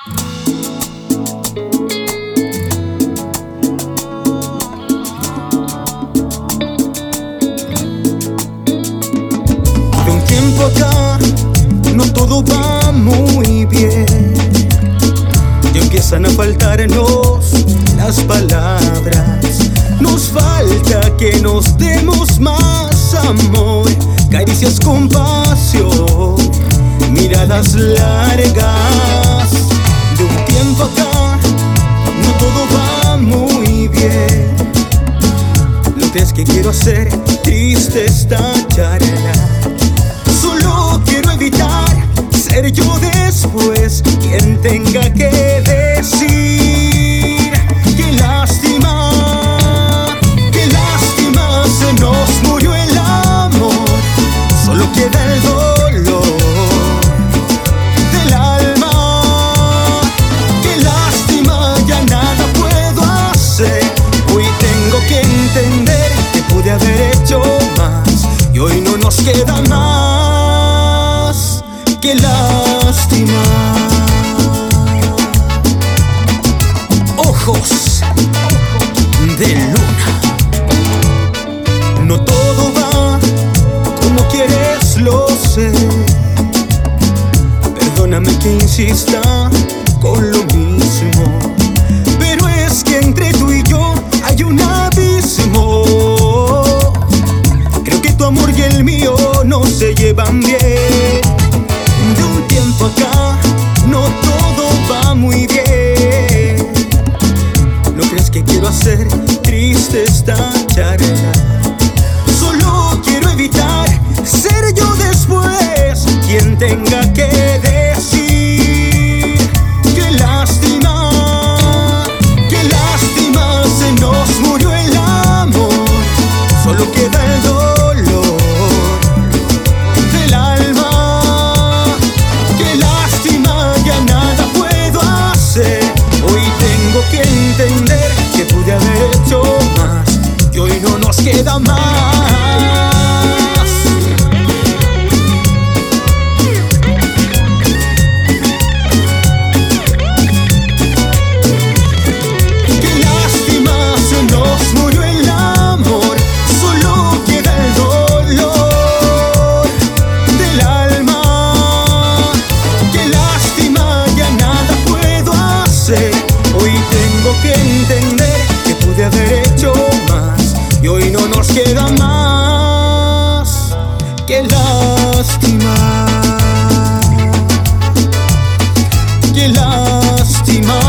De un tiempo acá no todo va muy bien y empiezan a faltarnos las palabras. Nos falta que nos demos más amor, caricias con pasión, miradas largas. De un tiempo acá no todo va muy bien. Lo que es que quiero hacer triste esta charla. Solo quiero evitar ser yo después quien tenga que decir qué lástima se nos murió el amor. Solo queda el dolor del alma. Qué lástima, ya nada puedo hacer. Hoy tengo que entender que pude haber hecho más y hoy no nos queda más. Qué lástima. Ojos de luna. No todo va como quieres, lo sé. Perdóname que insista con lo mismo, pero es que entre tú y yo hay un abismo. Creo que tu amor y el mío no se llevan bien. De un tiempo acá no todo va muy bien. ¿No crees que quiero hacer triste esta charla? Solo quiero evitar ser yo después quien tenga que decir qué lástima se nos murió el amor. Solo queda el dolor del alma. Qué lástima, ya nada puedo hacer. Hoy tengo que entender que pude haber hecho más y hoy no nos queda más. Hoy tengo que entender que pude haber hecho más y hoy no nos queda más. Qué lástima, qué lástima.